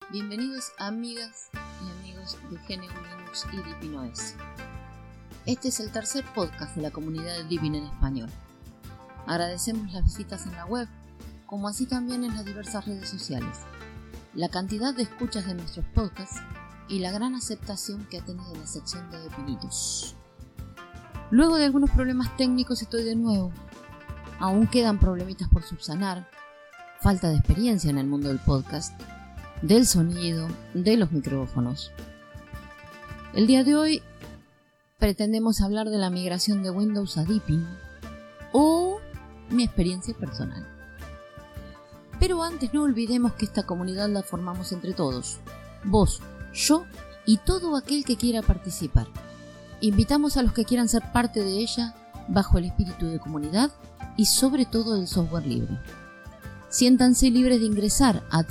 Bienvenidos amigas y amigos de GNU Linux y Deepin OS. Este es el tercer podcast de la comunidad de Deepin en español. Agradecemos las visitas en la web, como así también en las diversas redes sociales, la cantidad de escuchas de nuestros podcasts y la gran aceptación que ha tenido la sección de Deepinitos. Luego de algunos problemas técnicos estoy de nuevo. Aún quedan problemitas por subsanar, falta de experiencia en el mundo del podcast, del sonido, de los micrófonos. El día de hoy pretendemos hablar de la migración de Windows a Deepin o mi experiencia personal. Pero antes no olvidemos que esta comunidad la formamos entre todos, vos, yo y todo aquel que quiera participar. Invitamos a los que quieran ser parte de ella bajo el espíritu de comunidad y sobre todo del software libre. Siéntanse libres de ingresar a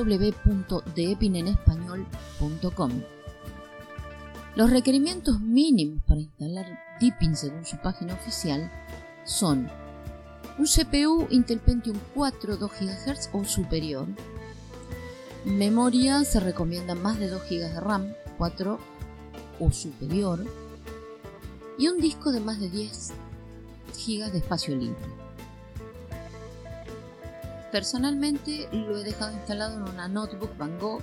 www.deepinenespañol.com. Los requerimientos mínimos para instalar Deepin según su página oficial son un CPU Intel Pentium 4 2 GHz o superior. Memoria se recomienda más de 2 GB de RAM, 4 o superior. Y un disco de más de 10 GB de espacio libre. Personalmente lo he dejado instalado en una notebook Van Gogh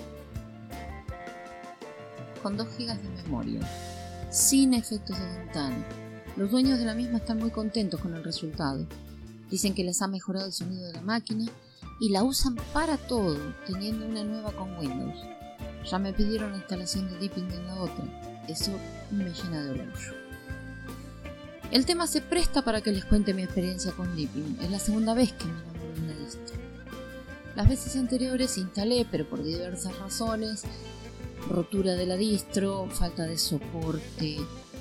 con 2 GB de memoria, sin efectos de ventana. Los dueños de la misma están muy contentos con el resultado. Dicen que les ha mejorado el sonido de la máquina y la usan para todo, teniendo una nueva con Windows. Ya me pidieron la instalación de Deepin en la otra. Eso me llena de orgullo. El tema se presta para que les cuente mi experiencia con Deepin. Es la segunda vez que me enamoro de una distro. Las veces anteriores instalé, pero por diversas razones, rotura de la distro, falta de soporte,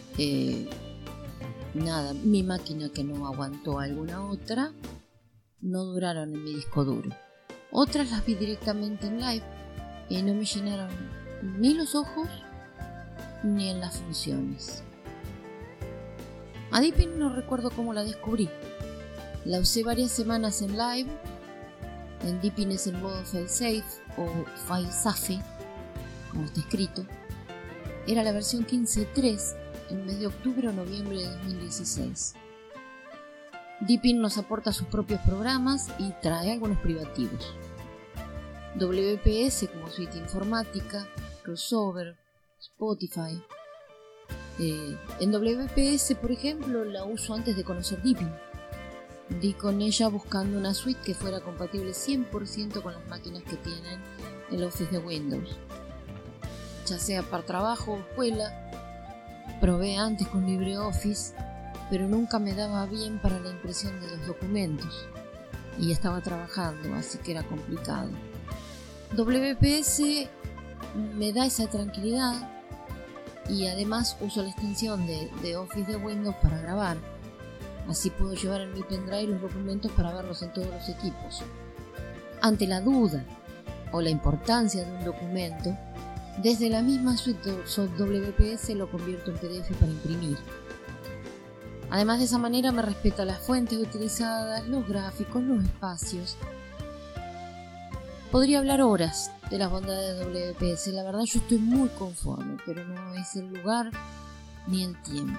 mi máquina que no aguantó alguna otra, no duraron en mi disco duro. Otras las vi directamente en live y no me llenaron ni los ojos ni en las funciones. A Deepin no recuerdo cómo la descubrí. La usé varias semanas en live. En Deepin es el modo failsafe o failsafe, como está escrito. Era la versión 15.3 en mes de octubre o noviembre de 2016. Deepin nos aporta sus propios programas y trae algunos privativos. WPS como suite informática, Crossover, Spotify. En WPS, por ejemplo, la uso antes de conocer Deepin. Di con ella buscando una suite que fuera compatible 100% con las máquinas que tienen el Office de Windows. Ya sea para trabajo o escuela, probé antes con LibreOffice, pero nunca me daba bien para la impresión de los documentos. Y estaba trabajando, así que era complicado. WPS me da esa tranquilidad. Y además uso la extensión de Office de Windows para grabar. Así puedo llevar en mi pendrive los documentos para verlos en todos los equipos. Ante la duda o la importancia de un documento, desde la misma suite WPS lo convierto en PDF para imprimir. Además, de esa manera me respeta las fuentes utilizadas, los gráficos, los espacios. Podría hablar horas de las bondades de WPS. La verdad yo estoy muy conforme, pero no es el lugar ni el tiempo.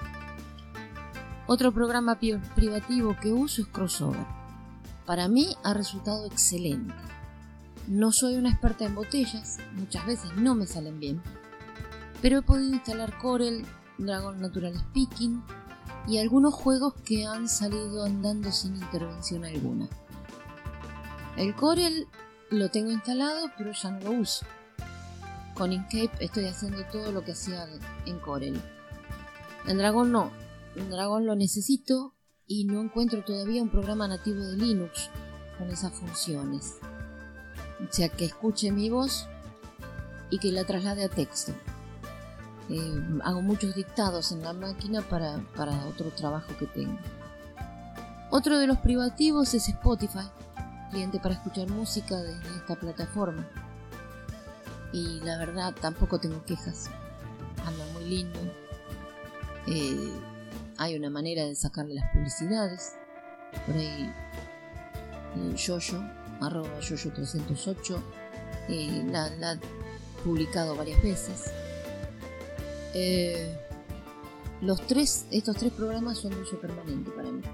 Otro programa privativo que uso es Crossover. Para mí ha resultado excelente. No soy una experta en botellas, muchas veces no me salen bien, pero he podido instalar Corel, Dragon Natural Speaking y algunos juegos que han salido andando sin intervención alguna. El Corel lo tengo instalado, pero ya no lo uso. Con Inkscape estoy haciendo todo lo que hacía en Corel. En Dragon no. En Dragon lo necesito y no encuentro todavía un programa nativo de Linux con esas funciones. O sea, que escuche mi voz y que la traslade a texto. Hago muchos dictados en la máquina para otro trabajo que tengo. Otro de los privativos es Spotify, cliente para escuchar música desde esta plataforma. Y la verdad tampoco tengo quejas. Anda muy lindo. Hay una manera de sacarle las publicidades. Por ahí Yoyo, @Yoyo308 La he publicado varias veces. Estos tres programas son de uso permanente para mí.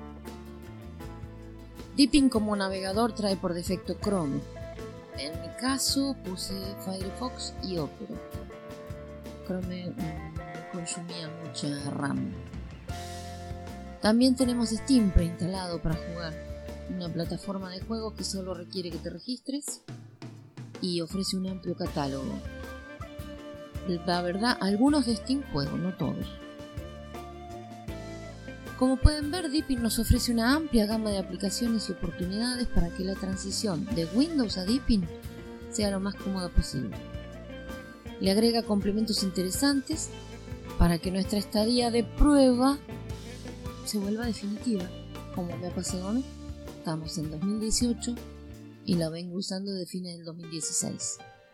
Deepin como navegador trae por defecto Chrome. En mi caso puse Firefox y Opera. Chrome consumía mucha RAM. También tenemos Steam preinstalado para jugar, una plataforma de juegos que solo requiere que te registres y ofrece un amplio catálogo. La verdad, algunos de Steam juego, no todos. Como pueden ver, Deepin nos ofrece una amplia gama de aplicaciones y oportunidades para que la transición de Windows a Deepin sea lo más cómoda posible. Le agrega complementos interesantes para que nuestra estadía de prueba se vuelva definitiva, como me ha pasado a mí. Estamos en 2018 y la vengo usando desde fines del 2016.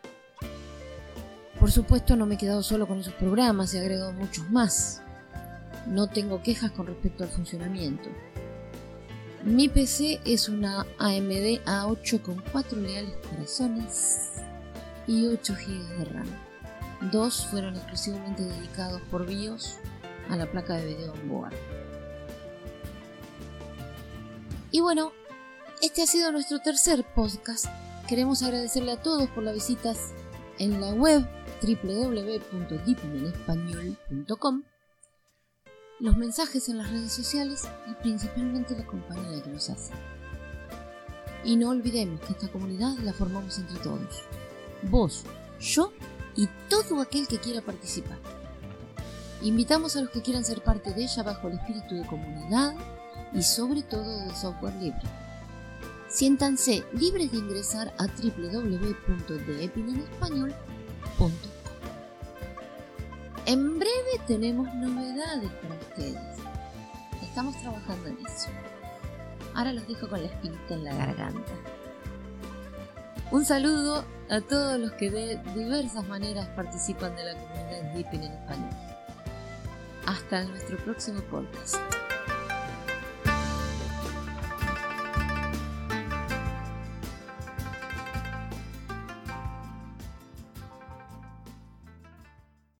Por supuesto, no me he quedado solo con esos programas, he agregado muchos más. No tengo quejas con respecto al funcionamiento. Mi PC es una AMD A8 con 4 leales corazones y 8 GB de RAM. 2 fueron exclusivamente dedicados por BIOS a la placa de video onboard. Y bueno, este ha sido nuestro tercer podcast. Queremos agradecerle a todos por las visitas en la web www.deepinenespañol.com, los mensajes en las redes sociales y principalmente la compañía que nos hace. Y no olvidemos que esta comunidad la formamos entre todos. Vos, yo y todo aquel que quiera participar. Invitamos a los que quieran ser parte de ella bajo el espíritu de comunidad y sobre todo de software libre. Siéntanse libres de ingresar a www.deepinenespañol.com. En breve tenemos novedades para ustedes. Estamos trabajando en eso. Ahora los dejo con la espinita en la garganta. Un saludo a todos los que de diversas maneras participan de la comunidad Deepin en español. Hasta nuestro próximo podcast.